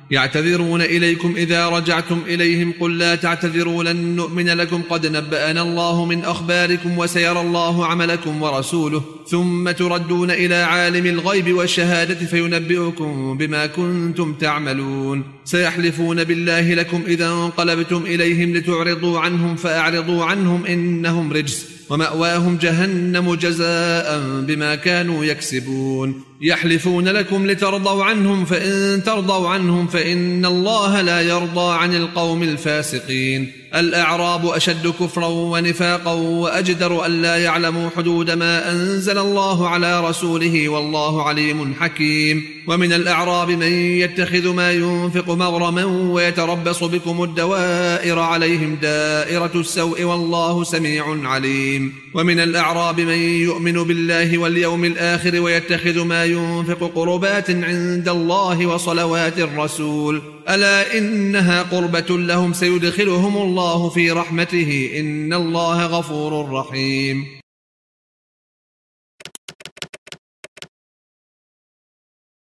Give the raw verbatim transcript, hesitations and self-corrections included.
يعتذرون إليكم إذا رجعتم إليهم قل لا تعتذروا لن نؤمن لكم قد نبأنا الله من أخباركم وسيرى الله عملكم ورسوله ثم تردون إلى عالم الغيب والشهادة فينبئكم بما كنتم تعملون سيحلفون بالله لكم إذا انقلبتم إليهم لتعرضوا عنهم فأعرضوا عنهم إنهم رجس ومأواهم جهنم جزاء بما كانوا يكسبون يحلفون لكم لترضوا عنهم فإن ترضوا عنهم فإن الله لا يرضى عن القوم الفاسقين الأعراب أشد كفرا ونفاقا وأجدر أن لا يعلموا حدود ما أنزل الله على رسوله والله عليم حكيم ومن الأعراب من يتخذ ما ينفق مغرما ويتربص بكم الدوائر عليهم دائرة السوء والله سميع عليم ومن الأعراب من يؤمن بالله واليوم الآخر ويتخذ ما ينفق قربات عند الله وصلوات الرسول ألا إنها قربة لهم سيدخلهم الله في رحمته إن الله غفور رحيم